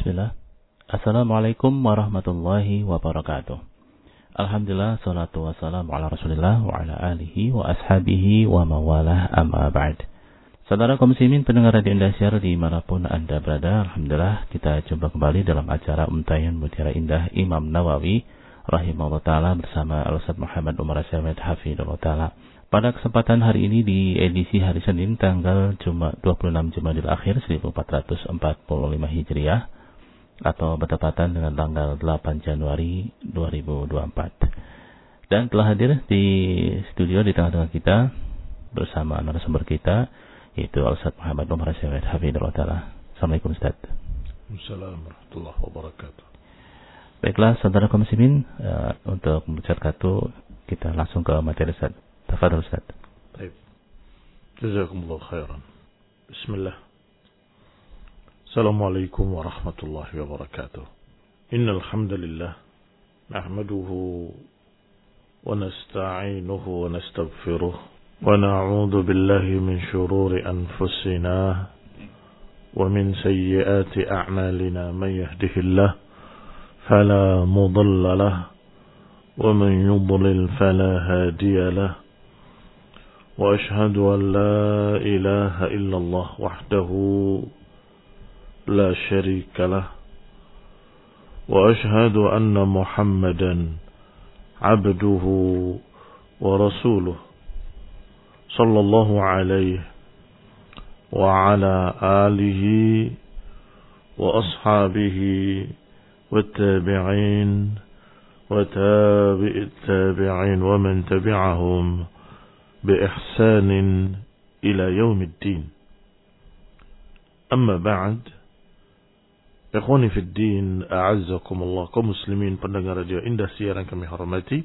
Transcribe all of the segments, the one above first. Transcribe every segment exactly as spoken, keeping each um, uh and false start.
Bismillah. Assalamualaikum warahmatullahi wabarakatuh. Alhamdulillah, salatu wassalamu ala rasulillah wa ala alihi wa ashabihi wa mawalah amma ba'd. Saudara kaum muslimin pendengar Radio Indahsiar dimanapun Anda berada, Alhamdulillah kita jumpa kembali dalam acara Untayan Mutiara Indah Imam Nawawi rahimahullah ta'ala bersama Al-Ustaz Muhammad Umar Syamid hafidhullah ta'ala. Pada kesempatan hari ini di edisi hari Senin tanggal Jumat dua puluh enam Jumadil Akhir seribu empat ratus empat puluh lima Hijriah atau bertepatan dengan tanggal delapan Januari dua ribu dua puluh empat. Dan telah hadir di studio di tengah-tengah kita bersama narasumber kita yaitu Al-Ustaz Muhammad Umar Syamid hafidhullah ta'ala. Assalamualaikum Ustaz. Assalamualaikum warahmatullahi wabarakatuh. Baiklah saudara kaum muslimin, uh, untuk membaca kartu kita langsung ke materi Ustaz. Tafadhal Ustaz. Baik. Jazakumullah khairan. Bismillah. Assalamualaikum warahmatullahi wabarakatuh. Innal hamdalillah nahmaduhu wa nasta'inuhu wa nastaghfiruh wa na'udzu billahi min shururi anfusina wa min sayyiati a'malina man yahdihillahu fala mudilla lahu wa man yudlil fala hadiya lahu. وأشهد أن لا إله إلا الله وحده لا شريك له وأشهد أن محمدا عبده ورسوله صلى الله عليه وعلى آله وأصحابه والتابعين وتابع التابعين ومن تبعهم بإحسان إلى يوم الدين. أما بعد, ikhwani fi din, a'azzakumullah, kaum muslimin pendengar Radio Indahsiar yang kami hormati.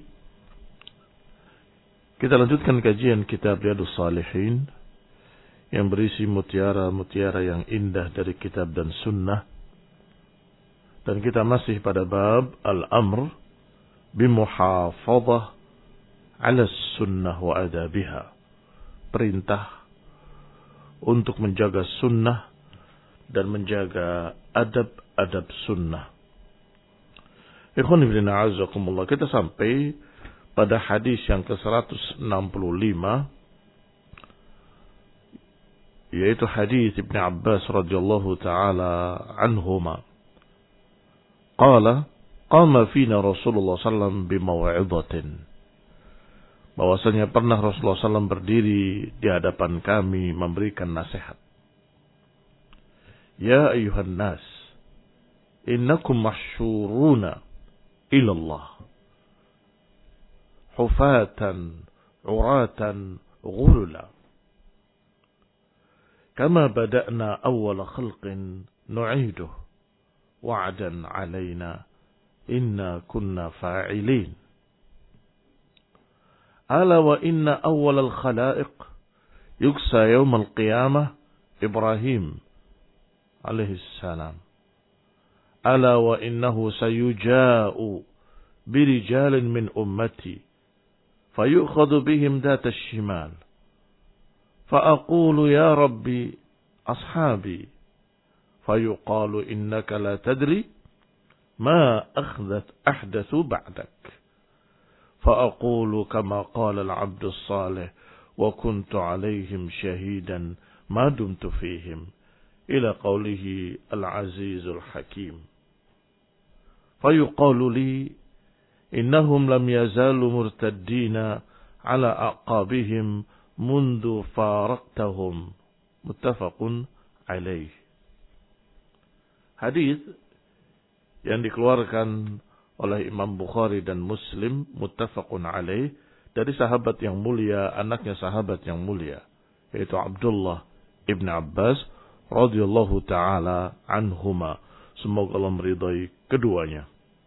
Kita lanjutkan kajian kitab Riyadhus Shalihin yang berisi mutiara-mutiara yang indah dari kitab dan sunnah. Dan kita masih pada bab al-amr bimuhafadhah ala sunnah wa adabiha. Perintah untuk menjaga sunnah dan menjaga adab-adab sunnah. Ikhwan ibn a'azakumullah, kita sampai pada hadis yang ke seratus enam puluh lima, yaitu hadis Ibn Abbas radhiyallahu ta'ala anhuma. Qala qama fina Rasulullah sallallahu alaihi wasallam bimaw'idatin, bahwasanya pernah Rasulullah sallallahu alaihi wasallam berdiri di hadapan kami memberikan nasihat. Ya ayuhan nas, innakum mahsyuruna ilallah hufatan uratan ghulula kama bada'na awwala khalqin nu'iduh wa'dan alaina inna kunna fa'ilin. ألا وإن أول الخلائق يكسى يوم القيامة إبراهيم عليه السلام. ألا وإنه سيجاء برجال من أمتي فيؤخذ بهم ذات الشمال فأقول يا ربي أصحابي فيقال إنك لا تدري ما أخذت أحدث بعدك فأقول كما قال العبد الصالح وكنت عليهم شهيدا ما دمت فيهم إلى قوله العزيز الحكيم. فيقال لي إنهم لم يزالوا مرتدين على أعقابهم منذ فارقتهم. متفق عليه. Hadis yang dikeluarkan oleh Imam Bukhari dan Muslim, muttafaqun alaih, dari sahabat yang mulia, anaknya sahabat yang mulia, yaitu Abdullah ibn Abbas radhiyallahu ta'ala anhuma. Semoga Allah meridai keduanya.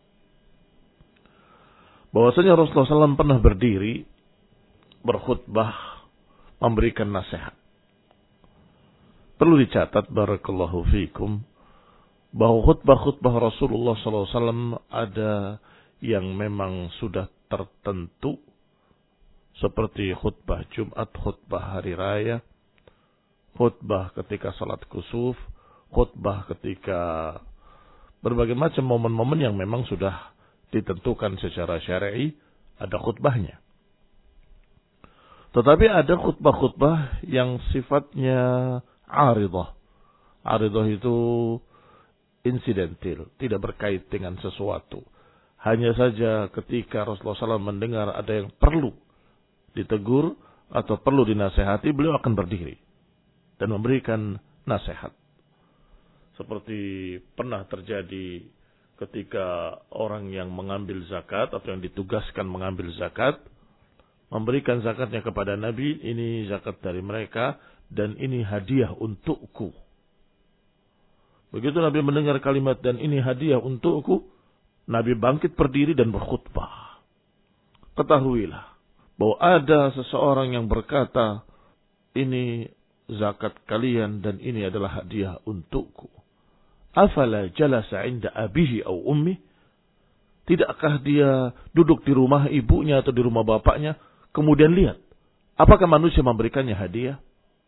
Bahwasanya Rasulullah sallallahu alaihi wasallam pernah berdiri, berkhutbah, memberikan nasihat. Perlu dicatat, barakallahu fikum, bahwa khutbah-khutbah Rasulullah sallallahu alaihi wasallam ada yang memang sudah tertentu, seperti khutbah Jumat, khutbah hari raya, khutbah ketika salat kusuf, khutbah ketika berbagai macam momen-momen yang memang sudah ditentukan secara syar'i, ada khutbahnya. Tetapi ada khutbah-khutbah yang sifatnya aridah. Aridah itu insidental, tidak berkait dengan sesuatu. Hanya saja ketika Rasulullah shallallahu alaihi wasallam mendengar ada yang perlu ditegur atau perlu dinasehati, beliau akan berdiri dan memberikan nasihat. Seperti pernah terjadi ketika orang yang mengambil zakat atau yang ditugaskan mengambil zakat, memberikan zakatnya kepada Nabi, ini zakat dari mereka dan ini hadiah untukku. Begitu Nabi mendengar kalimat dan ini hadiah untukku, Nabi bangkit berdiri dan berkhutbah. Ketahuilah bahwa ada seseorang yang berkata, ini zakat kalian dan ini adalah hadiah untukku. Afala jalasa inda abihi au ummi? Tidakkah dia duduk di rumah ibunya atau di rumah bapaknya, kemudian lihat, apakah manusia memberikannya hadiah?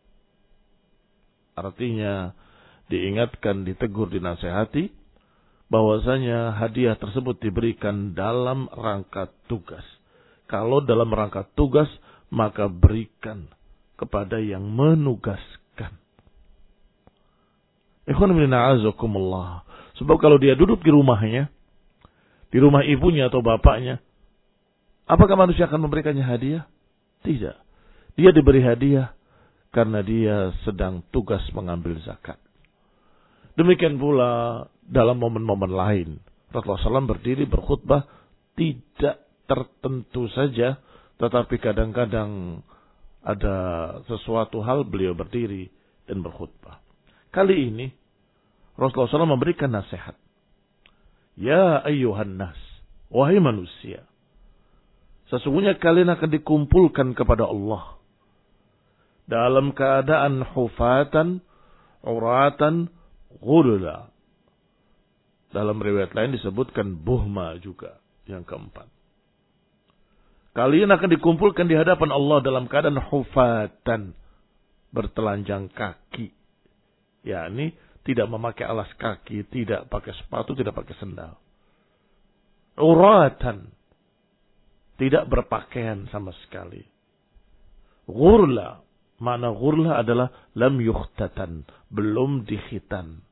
Artinya, diingatkan, ditegur, dinasehati, bahwasanya hadiah tersebut diberikan dalam rangka tugas. Kalau dalam rangka tugas, maka berikan kepada yang menugaskan. Ikhwan fillah a'azakumullah. Sebab kalau dia duduk di rumahnya, di rumah ibunya atau bapaknya, apakah manusia akan memberikannya hadiah? Tidak. Dia diberi hadiah karena dia sedang tugas mengambil zakat. Demikian pula dalam momen-momen lain. Rasulullah shallallahu alaihi wasallam berdiri berkhutbah tidak tertentu saja, tetapi kadang-kadang ada sesuatu hal beliau berdiri dan berkhutbah. Kali ini Rasulullah shallallahu alaihi wasallam memberikan nasihat. Ya ayyuhan nas, wahai manusia, sesungguhnya kalian akan dikumpulkan kepada Allah dalam keadaan hufatan, uratan, ghurla. Dalam riwayat lain disebutkan buhma juga, yang keempat. Kalian akan dikumpulkan di hadapan Allah dalam keadaan hufatan, bertelanjang kaki. yakni tidak memakai alas kaki, tidak pakai sepatu, tidak pakai sendal. Uratan, tidak berpakaian sama sekali. Ghurla, makna ghurla adalah lam yukhtatan, belum dikhitan.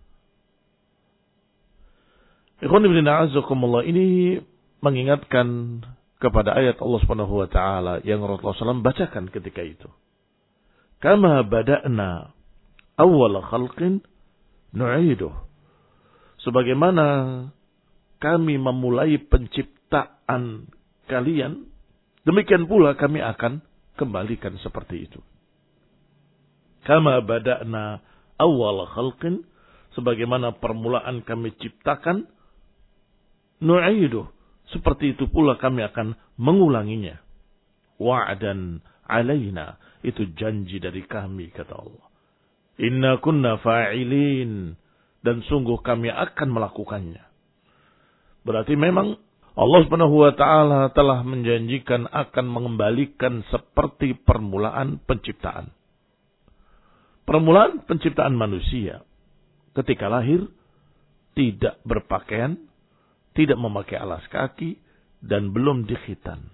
Ikhwan ibn a'azakumullah, ini mengingatkan kepada ayat Allah Subhanahu wa taala yang Rasulullah shallallahu alaihi wasallam bacakan ketika itu. Kama bada'na awwal khalqin nu'iduh. Sebagaimana kami memulai penciptaan kalian, demikian pula kami akan kembalikan seperti itu. Kama bada'na awwal khalqin, sebagaimana permulaan kami ciptakan, nu'iduh, seperti itu pula kami akan mengulanginya. Wa'dan alaina, itu janji dari kami, kata Allah. Inna kunna fa'ilin, dan sungguh kami akan melakukannya. Berarti memang Allah Subhanahu wa taala telah menjanjikan akan mengembalikan seperti permulaan penciptaan. Permulaan penciptaan manusia ketika lahir tidak berpakaian, tidak memakai alas kaki, dan belum dikhitan.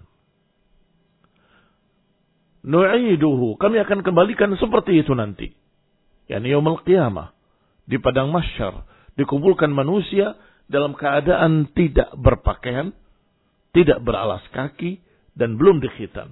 Nu'iduhu, kami akan kembalikan seperti itu nanti. Yani yaumul qiyamah, di padang mahsyar, dikumpulkan manusia dalam keadaan tidak berpakaian, tidak beralas kaki, dan belum dikhitan.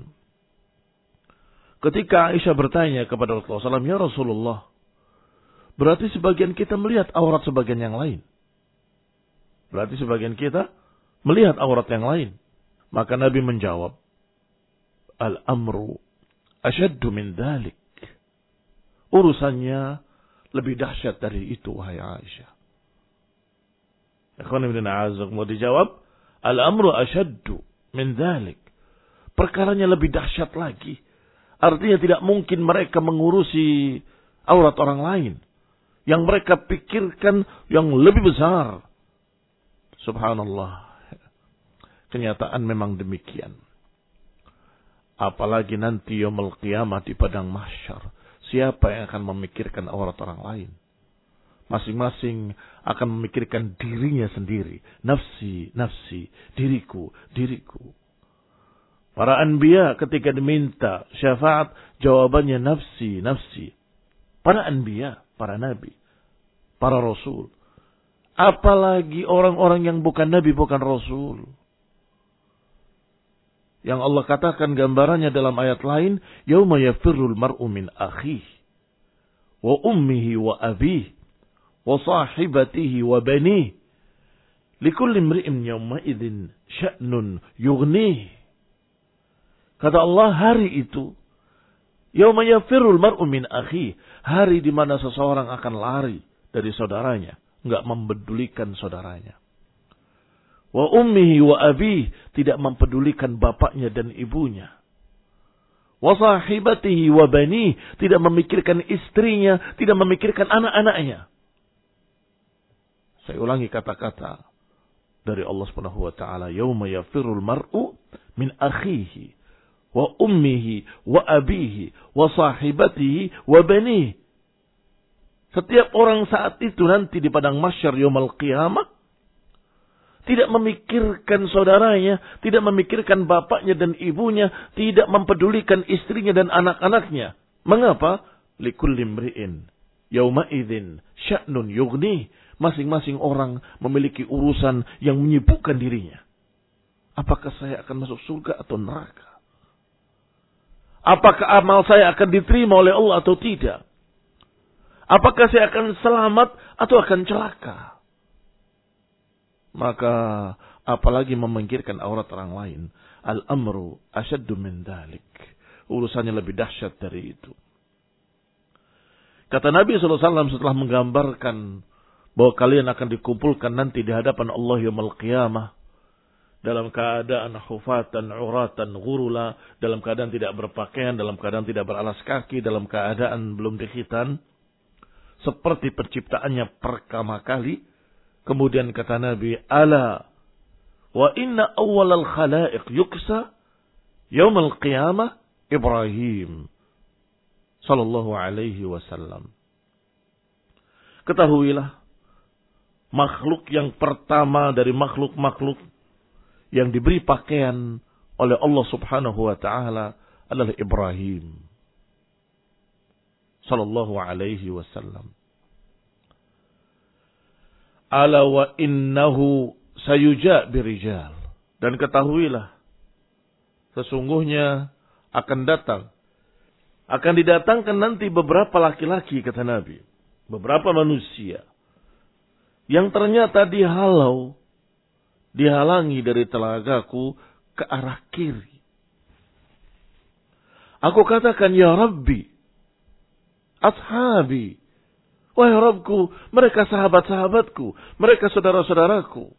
Ketika Aisyah bertanya kepada Rasulullah shallallahu alaihi wasallam, ya Rasulullah, berarti sebagian kita melihat aurat sebagian yang lain. Berarti sebagian kita melihat aurat yang lain. Maka Nabi menjawab, Al-amru asyaddu min dhalik. Urusannya lebih dahsyat dari itu, wahai Aisyah. Ikhwan ibn a'azak mau dijawab, Al-amru asyaddu min dhalik. Perkaranya lebih dahsyat lagi. Artinya tidak mungkin mereka mengurusi aurat orang lain. Yang mereka pikirkan yang lebih besar. Subhanallah. Kenyataan memang demikian. Apalagi nanti yaumul qiyamah di padang mahsyar. Siapa yang akan memikirkan aurat orang lain? Masing-masing akan memikirkan dirinya sendiri. Nafsi, nafsi, diriku, diriku. Para anbiya ketika diminta syafaat, jawabannya nafsi, nafsi. Para anbiya, para nabi, para rasul. Apalagi orang-orang yang bukan nabi, bukan rasul. Yang Allah katakan gambarannya dalam ayat lain, yauma yafirrul mar'u min akhihi wa ummihi wa abihi wa sahibatihi wa banihi likulli imri'in yawma idzin sya'nun yughnihi. Kata Allah, hari itu yauma yafirrul mar'u min akhihi, hari di mana seseorang akan lari dari saudaranya, enggak mempedulikan saudaranya. Wa ummihi wa abihi, tidak mempedulikan bapaknya dan ibunya. Wa sahibatihi wa bani, tidak memikirkan istrinya, tidak memikirkan anak-anaknya. Saya ulangi kata-kata dari Allah Subhanahu wa taala, yauma yafirrul mar'u min akhihi wa ummihi wa abihi wa sahibatihi wa bani. Setiap orang saat itu nanti di padang mahsyar yaumul qiyamah tidak memikirkan saudaranya, tidak memikirkan bapaknya dan ibunya, tidak mempedulikan istrinya dan anak-anaknya. Mengapa? Likulli imri'in yauma idzin sya'nun yughni. Masing-masing orang memiliki urusan yang menyibukkan dirinya. Apakah saya akan masuk surga atau neraka? Apakah amal saya akan diterima oleh Allah atau tidak? Apakah saya akan selamat atau akan celaka? Maka apalagi memikirkan aurat orang lain. Al-amru asyaddu min dzalik. Urusannya lebih dahsyat dari itu. Kata Nabi shallallahu alaihi wasallam setelah menggambarkan bahwa kalian akan dikumpulkan nanti di hadapan Allah yaumul qiyamah dalam keadaan hufatan, uratan, ghurula, dalam keadaan tidak berpakaian, dalam keadaan tidak beralas kaki, dalam keadaan belum dikhitan, seperti penciptaannya pertama kali. Kemudian kata Nabi, ala wa inna awwalal khalaiq yuksa yaumul qiyamah Ibrahim sallallahu alaihi wasallam. Ketahuilah, makhluk yang pertama dari makhluk-makhluk yang diberi pakaian oleh Allah Subhanahu wa taala adalah Ibrahim sallallahu alaihi wasallam. Ala wa innahu sayuja birijal. Dan ketahuilah, sesungguhnya akan datang, akan didatangkan nanti beberapa laki-laki, kata Nabi, beberapa manusia yang ternyata dihalau, dihalangi dari telagaku ke arah kiri. Aku katakan, ya Rabbi, ashabi, wahai Rabbku, mereka sahabat-sahabatku, mereka saudara-saudaraku.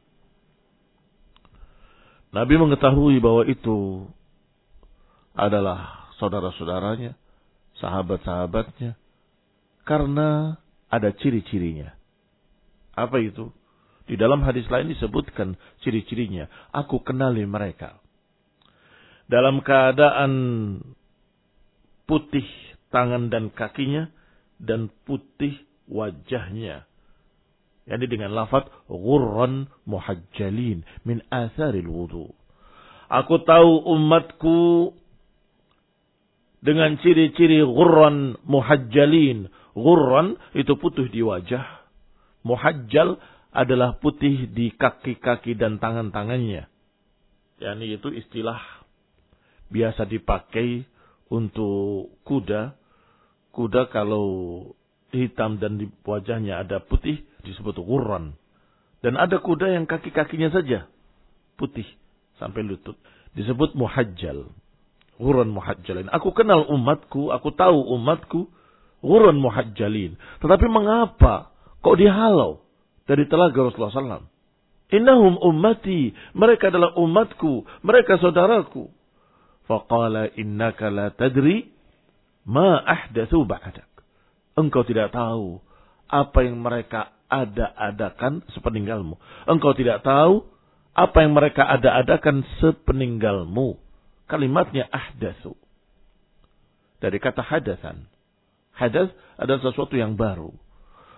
Nabi mengetahui bahwa itu adalah saudara-saudaranya, sahabat-sahabatnya, karena ada ciri-cirinya. Apa itu? Di dalam hadis lain disebutkan ciri-cirinya. Aku kenali mereka. Dalam keadaan putih tangan dan kakinya dan putih wajahnya. Yani dengan lafaz ghurran muhajjalin min atharil wudu. Aku tahu umatku dengan ciri-ciri ghurran muhajjalin. Ghurran itu putih di wajah. Muhajjal adalah putih di kaki-kaki dan tangan-tangannya. Yani itu istilah biasa dipakai untuk kuda. Kuda kalau hitam dan di wajahnya ada putih disebut ghurran. Dan ada kuda yang kaki-kakinya saja putih sampai lutut disebut muhajjal. Ghurran muhajjalin. Aku kenal umatku, aku tahu umatku ghurran muhajjalin. Tetapi mengapa kok dihalau dari telaga Rasulullah sallallahu alaihi wasallam? Innahum ummati, mereka adalah umatku, mereka saudaraku. Faqala innaka la tadri ma ahdatsu ba'dak. Engkau tidak tahu apa yang mereka ada-adakan sepeninggalmu. Engkau tidak tahu apa yang mereka ada-adakan sepeninggalmu. Kalimatnya ahdatsu. Dari kata hadatsan. Hadas adalah sesuatu yang baru.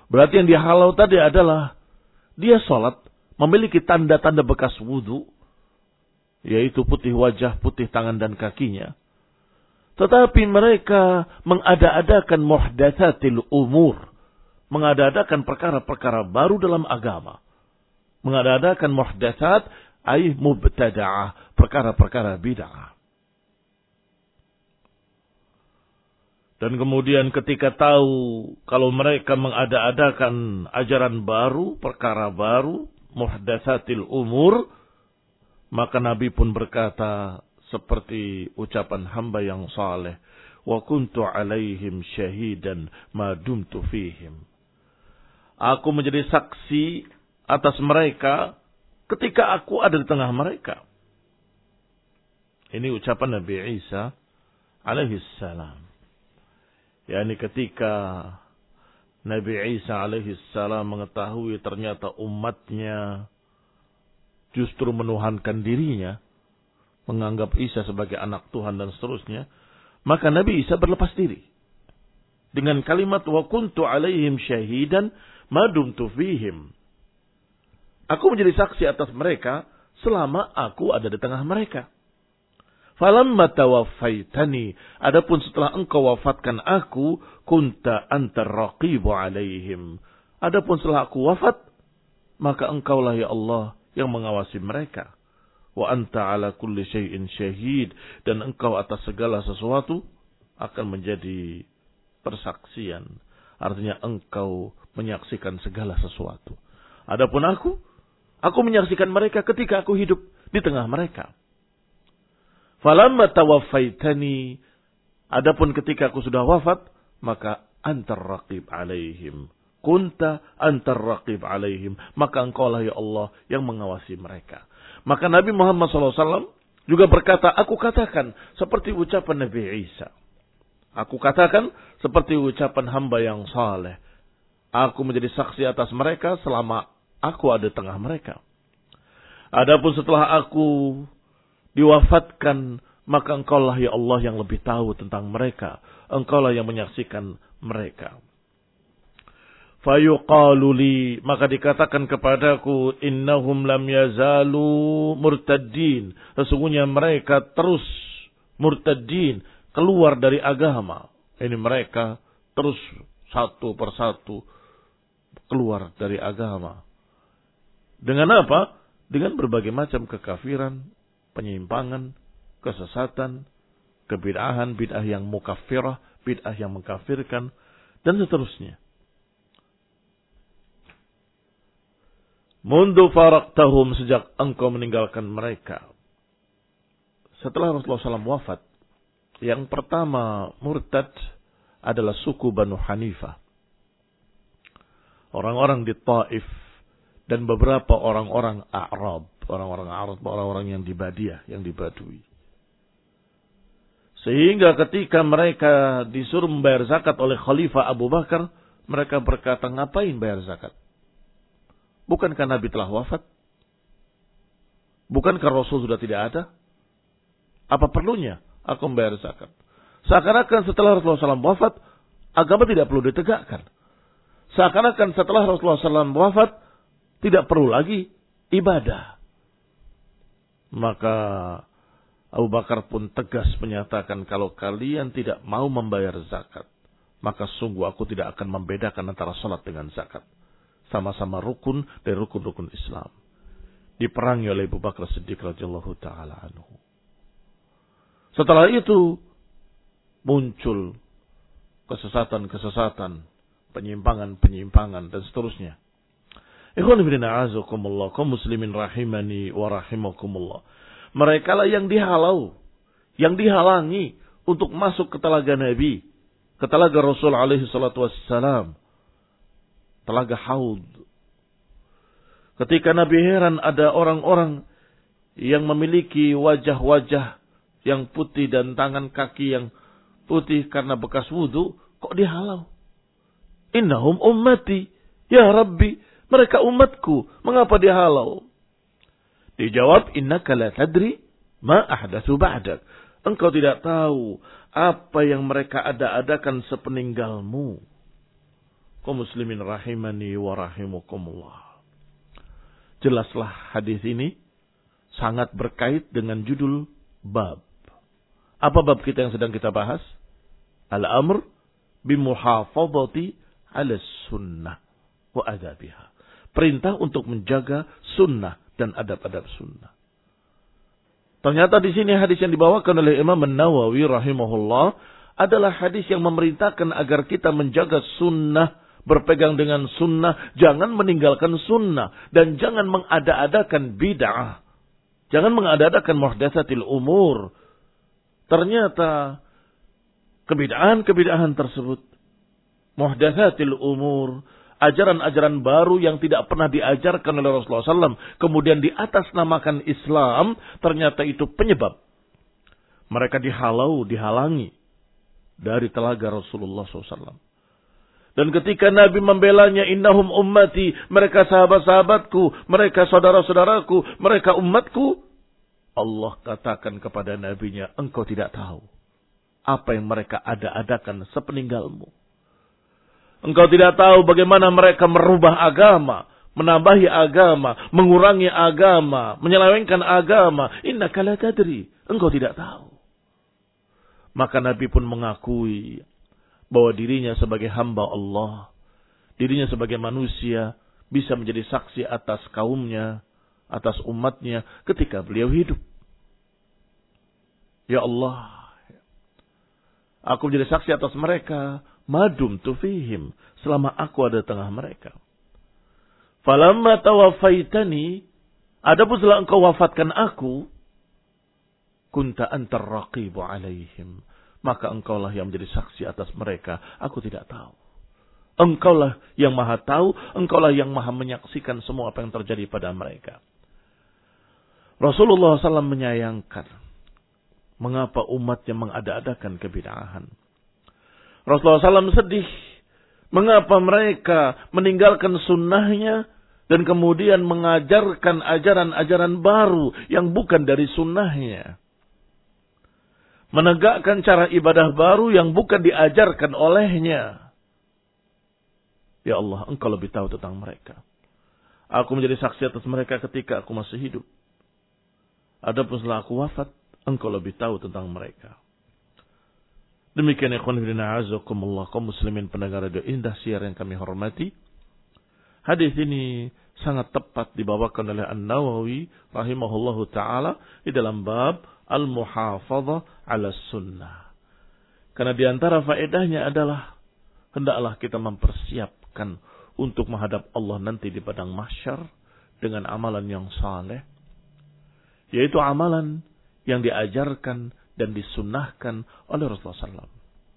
Berarti yang dihalau tadi adalah dia sholat memiliki tanda-tanda bekas wudhu, yaitu putih wajah, putih tangan dan kakinya. Tetapi mereka mengada-adakan muhdatsatil umur, mengada-adakan perkara-perkara baru dalam agama. Mengada-adakan muhdatsat ay mubtada'ah, perkara-perkara bid'ah. Dan kemudian ketika tahu kalau mereka mengada-adakan ajaran baru, perkara baru, muhdatsatil umur, maka Nabi pun berkata seperti ucapan hamba yang saleh, wa kuntu alaihim syahidan ma dumtu fihim. Aku menjadi saksi atas mereka ketika aku ada di tengah mereka. Ini ucapan Nabi Isa alaihi salam. yakni ketika Nabi Isa alaihi salam mengetahui ternyata umatnya justru menuhankan dirinya, menganggap Isa sebagai anak Tuhan dan seterusnya, maka Nabi Isa berlepas diri dengan kalimat wa kuntu alaihim syahidan ma dumtu fihim. Aku menjadi saksi atas mereka selama aku ada di tengah mereka. Falamma tawaffaitani, adapun setelah engkau wafatkan aku, kunta antar raqibu alaihim. Adapun setelah aku wafat, maka engkaulah ya Allah yang mengawasi mereka. Wa anta ala kulli syai'in syahid, dan engkau atas segala sesuatu akan menjadi persaksian. Artinya engkau menyaksikan segala sesuatu. Adapun aku, aku menyaksikan mereka ketika aku hidup di tengah mereka. Falamma tawaffaitani, adapun ketika aku sudah wafat, maka antar raqib alaihim. Kunta antar raqib alaihim. Maka engkaulah ya Allah yang mengawasi mereka. Maka Nabi Muhammad shallallahu alaihi wasallam juga berkata, aku katakan seperti ucapan Nabi Isa. Aku katakan seperti ucapan hamba yang saleh. Aku menjadi saksi atas mereka selama aku ada di tengah mereka. Adapun setelah aku diwafatkan, maka engkaulah ya Allah yang lebih tahu tentang mereka. Engkaulah yang menyaksikan mereka. Fayuqalu li, maka dikatakan kepadaku, innahum lam yazalu murtaddin. Sesungguhnya mereka terus murtaddin, keluar dari agama. Ini mereka terus satu persatu keluar dari agama. Dengan apa? Dengan berbagai macam kekafiran, penyimpangan, kesesatan, kebid'ahan, bid'ah yang mukaffirah, bid'ah yang mengkafirkan, dan seterusnya. Mundu faraktahum, sejak engkau meninggalkan mereka. Setelah Rasulullah shallallahu alaihi wasallam wafat, yang pertama murtad adalah suku Banu Hanifah. Orang-orang di Taif dan beberapa orang-orang A'rab. Orang-orang Arab, orang-orang yang di Badiah, yang di Badui. Sehingga ketika mereka disuruh membayar zakat oleh Khalifah Abu Bakar, mereka berkata, ngapain bayar zakat? Bukankah Nabi telah wafat? Bukankah Rasul sudah tidak ada? Apa perlunya aku membayar zakat? Seakan-akan setelah Rasulullah shallallahu alaihi wasallam wafat, agama tidak perlu ditegakkan. Seakan-akan setelah Rasulullah shallallahu alaihi wasallam wafat, tidak perlu lagi ibadah. Maka Abu Bakar pun tegas menyatakan, kalau kalian tidak mau membayar zakat, maka sungguh aku tidak akan membedakan antara salat dengan zakat. Sama-sama rukun dari rukun-rukun Islam. Diperangi oleh Abu Bakar Siddiq radhiyallahu taala anhu. Setelah itu muncul kesesatan-kesesatan, penyimpangan-penyimpangan dan seterusnya. Ikhwan fillah a'azakumullah, kaum muslimin rahimani wa rahimakumullah. Mereka lah yang dihalau, yang dihalangi untuk masuk ke telaga Nabi, ke telaga Rasul alaihi salatu wassalam, telaga Haud. Ketika Nabi heran ada orang-orang yang memiliki wajah-wajah yang putih dan tangan kaki yang putih karena bekas wudu, kok dihalau? Innahum ummati, ya Rabbi, mereka umatku, mengapa dihalau? Dijawab, innaka la tadri ma ahdatsu ba'dak. Engkau tidak tahu apa yang mereka ada-adakan sepeninggalmu. kaum muslimin rahimani wa rahimakumullah. Jelaslah hadis ini sangat berkait dengan judul bab. Apa bab kita yang sedang kita bahas? Al-amr bimuhafadhati 'ala sunnah wa adabiha. Perintah untuk menjaga sunnah dan adab-adab sunnah. Ternyata di sini hadis yang dibawakan oleh Imam An-Nawawi rahimahullah adalah hadis yang memerintahkan agar kita menjaga sunnah, berpegang dengan sunnah, jangan meninggalkan sunnah, dan jangan mengada-adakan bid'ah. Jangan mengada-adakan muhdatsatil umur. Ternyata kebid'ahan-kebid'ahan tersebut, muhdatsatil umur, ajaran-ajaran baru yang tidak pernah diajarkan oleh Rasulullah shallallahu alaihi wasallam, kemudian di atas namakan Islam, ternyata itu penyebab mereka dihalau, dihalangi dari telaga Rasulullah shallallahu alaihi wasallam. Dan ketika Nabi membelanya, innahum ummati, mereka sahabat-sahabatku, mereka saudara-saudaraku, mereka umatku, Allah katakan kepada nabinya, engkau tidak tahu apa yang mereka ada-adakan sepeninggalmu. Engkau tidak tahu bagaimana mereka merubah agama, menambahi agama, mengurangi agama, menyelewengkan agama. Innaka la tadri. Engkau tidak tahu. Maka Nabi pun mengakui bahwa dirinya sebagai hamba Allah, dirinya sebagai manusia, bisa menjadi saksi atas kaumnya, atas umatnya ketika beliau hidup. Ya Allah, aku menjadi saksi atas mereka, madum tufihim, selama aku ada di tengah mereka. Falamma tawafaitani, adapun setelah engkau wafatkan aku, kunta antar raqibu alaihim, maka engkaulah yang menjadi saksi atas mereka, aku tidak tahu. Engkaulah yang maha tahu, engkaulah yang maha menyaksikan semua apa yang terjadi pada mereka. Rasulullah shallallahu alaihi wasallam menyayangkan mengapa umatnya mengada-adakan kebid'ahan. Rasulullah shallallahu alaihi wasallam sedih mengapa mereka meninggalkan sunnahnya dan kemudian mengajarkan ajaran-ajaran baru yang bukan dari sunnahnya. Menegakkan cara ibadah baru yang bukan diajarkan olehnya. Ya Allah, engkau lebih tahu tentang mereka. Aku menjadi saksi atas mereka ketika aku masih hidup. Adapun setelah aku wafat, engkau lebih tahu tentang mereka. Demikian ikhwan fillah azakumullah, kaum muslimin pendengar radio Indah Siar yang kami hormati. Hadis ini sangat tepat dibawakan oleh An-Nawawi rahimahullahu taala di dalam bab al-muhafadzah 'ala sunnah. Karena di antara faedahnya adalah hendaklah kita mempersiapkan untuk menghadap Allah nanti di padang mahsyar dengan amalan yang saleh, yaitu amalan yang diajarkan dan disunnahkan oleh Rasulullah shallallahu alaihi wasallam.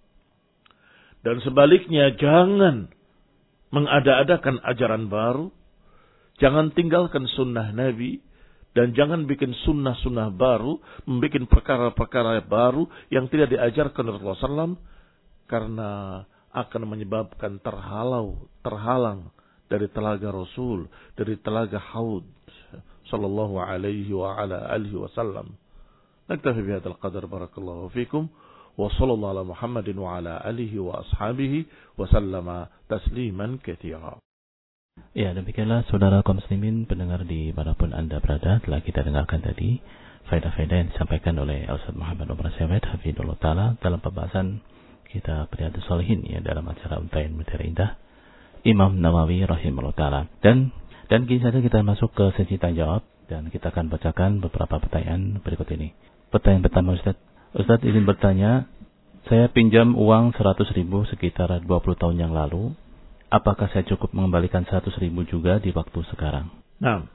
Dan sebaliknya, jangan mengada-adakan ajaran baru, jangan tinggalkan sunnah Nabi, dan jangan bikin sunnah-sunnah baru, membuat perkara-perkara baru yang tidak diajarkan oleh Rasulullah shallallahu alaihi wasallam, karena akan menyebabkan terhalau, terhalang dari telaga Rasul, dari telaga Haud sallallahu alaihi wa ala alihi wasallam. Naktafi bihadzal qadar, barakallahu fikum, wa sallallahu ala Muhammadin wa ala alihi wa ashabihi wa sallama tasliman katsira. Ya, demikianlah saudara kaum muslimin pendengar di manapun Anda berada, telah kita dengarkan tadi faedah-faedah yang disampaikan oleh Ustaz Muhammad Umar Syawed hafizahullah taala dalam pembahasan kita Riyadhus Shalihin ya, dalam acara Untayan Mutiara Indah Imam Nawawi rahimahullah taala. Dan dan kini saja kita masuk ke sesi tanya jawab dan kita akan bacakan beberapa pertanyaan berikut ini. Pertanyaan pertama, Ustaz. Ustaz izin bertanya, saya pinjam uang seratus ribu sekitar dua puluh tahun yang lalu. Apakah saya cukup mengembalikan seratus ribu juga di waktu sekarang? Nah,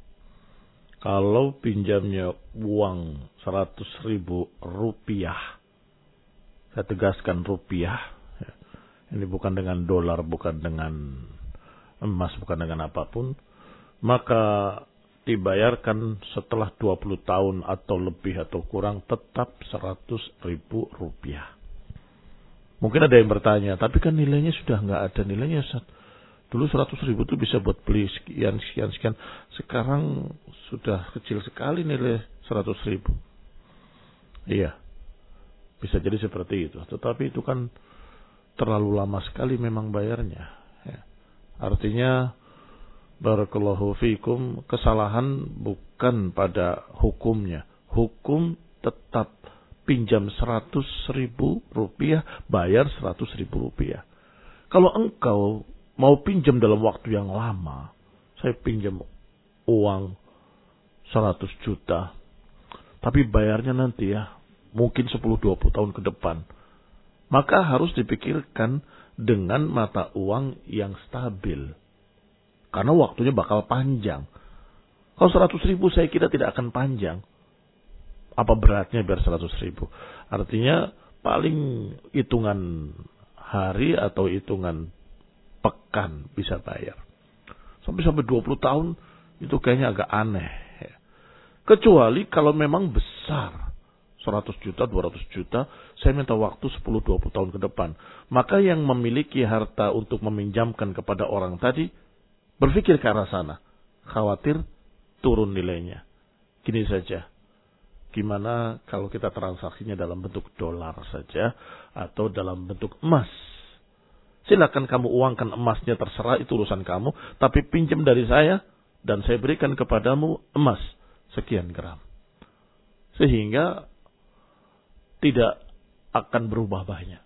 kalau pinjamnya uang seratus ribu rupiah, saya tegaskan rupiah, ini bukan dengan dolar, bukan dengan emas, bukan dengan apapun, maka dibayarkan setelah dua puluh tahun atau lebih atau kurang tetap seratus ribu rupiah. Mungkin ada yang bertanya, tapi kan nilainya sudah nggak ada nilainya, Ustaz. Dulu seratus ribu itu bisa buat beli sekian, sekian, sekian. Sekarang sudah kecil sekali nilai seratus ribu. Iya, bisa jadi seperti itu. Tetapi itu kan terlalu lama sekali memang bayarnya. Ya. Artinya, barakallahu fikum, kesalahan bukan pada hukumnya. Hukum tetap pinjam seratus ribu rupiah, bayar seratus ribu rupiah. Kalau engkau mau pinjam dalam waktu yang lama, saya pinjam uang seratus juta, tapi bayarnya nanti ya, mungkin sepuluh dua puluh tahun ke depan. Maka harus dipikirkan dengan mata uang yang stabil. Karena waktunya bakal panjang. Kalau seratus ribu saya kira tidak akan panjang. Apa beratnya biar seratus ribu? Artinya paling hitungan hari atau hitungan pekan bisa bayar. Sampai-sampai dua puluh tahun itu kayaknya agak aneh. Kecuali kalau memang besar. seratus juta, dua ratus juta, saya minta waktu sepuluh dua puluh tahun ke depan. Maka yang memiliki harta untuk meminjamkan kepada orang tadi, berpikir ke arah sana. Khawatir turun nilainya. Gini saja. Gimana kalau kita transaksinya dalam bentuk dolar saja, atau dalam bentuk emas. Silakan kamu uangkan emasnya, terserah, itu urusan kamu. Tapi pinjam dari saya, dan saya berikan kepadamu emas sekian gram. Sehingga tidak akan berubah banyak.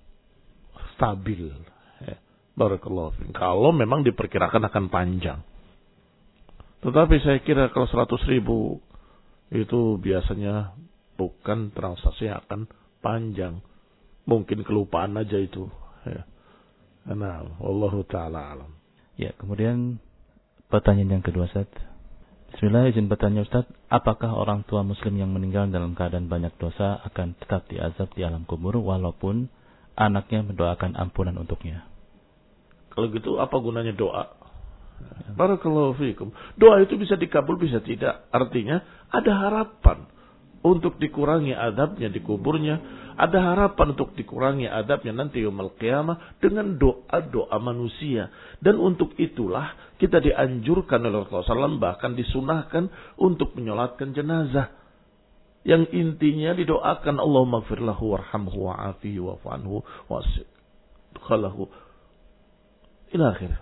Stabil. Ya. Barakallahu fiik. Kalau memang diperkirakan akan panjang. Tetapi saya kira kalau seratus ribu itu biasanya bukan transaksi yang akan panjang. Mungkin kelupaan aja itu. Ya. Nah, wallahu ta'ala alam. Ya, kemudian pertanyaan yang kedua, Ustaz. Bismillah, izin bertanya Ustaz, apakah orang tua muslim yang meninggal dalam keadaan banyak dosa akan tetap diazab di alam kubur walaupun anaknya mendoakan ampunan untuknya? Kalau gitu apa gunanya doa? Barakallahu fiikum. Doa itu bisa dikabul, bisa tidak. Artinya ada harapan untuk dikurangi adabnya di kuburnya. Ada harapan untuk dikurangi adabnya nanti yaumul qiyamah dengan doa-doa manusia. Dan untuk itulah kita dianjurkan oleh Rasulullah shallallahu alaihi wasallam, bahkan disunahkan untuk menyolatkan jenazah. Yang intinya didoakan Allahumma gfir lahu warhamhu wa'afihi wa'fu anhu wa'sikhalahu ila akhir.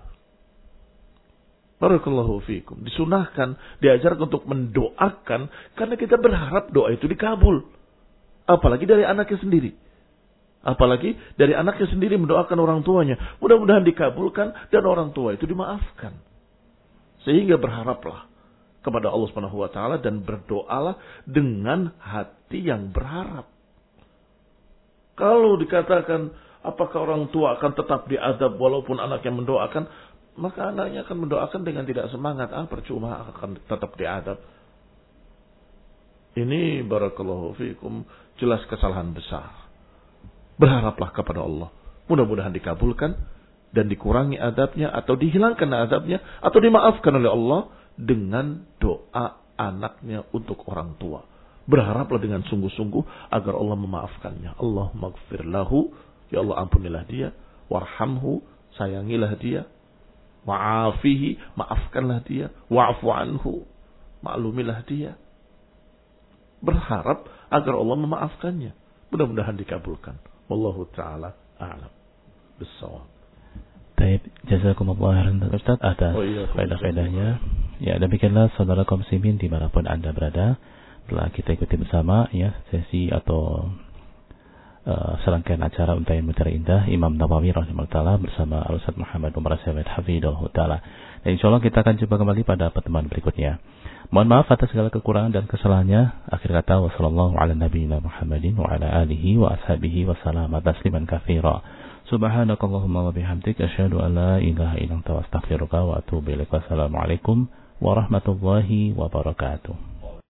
Barakallahu fiikum. Disunahkan, diajarkan untuk mendoakan karena kita berharap doa itu dikabul. Apalagi dari anaknya sendiri. Apalagi dari anaknya sendiri mendoakan orang tuanya. Mudah-mudahan dikabulkan dan orang tua itu dimaafkan. Sehingga berharaplah kepada Allah Subhanahu wa taala dan berdoalah dengan hati yang berharap. Kalau dikatakan apakah orang tua akan tetap diazab walaupun anaknya mendoakan, maka anaknya akan mendoakan dengan tidak semangat. Ah, percuma akan tetap diazab. Ini barakallahu fiikum jelas kesalahan besar. Berharaplah kepada Allah. Mudah-mudahan dikabulkan dan dikurangi adabnya atau dihilangkan adabnya atau dimaafkan oleh Allah dengan doa anaknya untuk orang tua. Berharaplah dengan sungguh-sungguh agar Allah memaafkannya. Allahumma gfir lahu, ya Allah ampunilah dia, warhamhu, sayangilah dia, wa'afihi, maafkanlah dia, wa'fu anhu, maklumilah dia. Berharap agar Allah memaafkannya. Mudah-mudahan dikabulkan. Wallahu ta'ala a'lam bissawab. Baik, jazakumullah khairan Ustaz atas oh, iya, faedah-faedahnya. Ya, demikianlah saudara kaum muslimin dimanapun Anda berada, telah kita ikuti bersama ya sesi atau uh, serangkaian acara Untayan Mutiara Indah Imam Nawawi rahimahullah taala bersama Al-Ustaz Muhammad Umar Syawed hafizahullah taala. Dan insyaallah kita akan jumpa kembali pada pertemuan berikutnya. Mohon maaf atas segala kekurangan dan kesalahannya. Akhir kata, wassallallahu ala nabiyina Muhammadin wa ala alihi wa ashabihi wa salama tasliman katsira. Subhanakallahumma wa bihamdik asyhadu an la ilaha illa anta astaghfiruka wa atubu ilaik. Wassalamualaikum warahmatullahi wabarakatuh.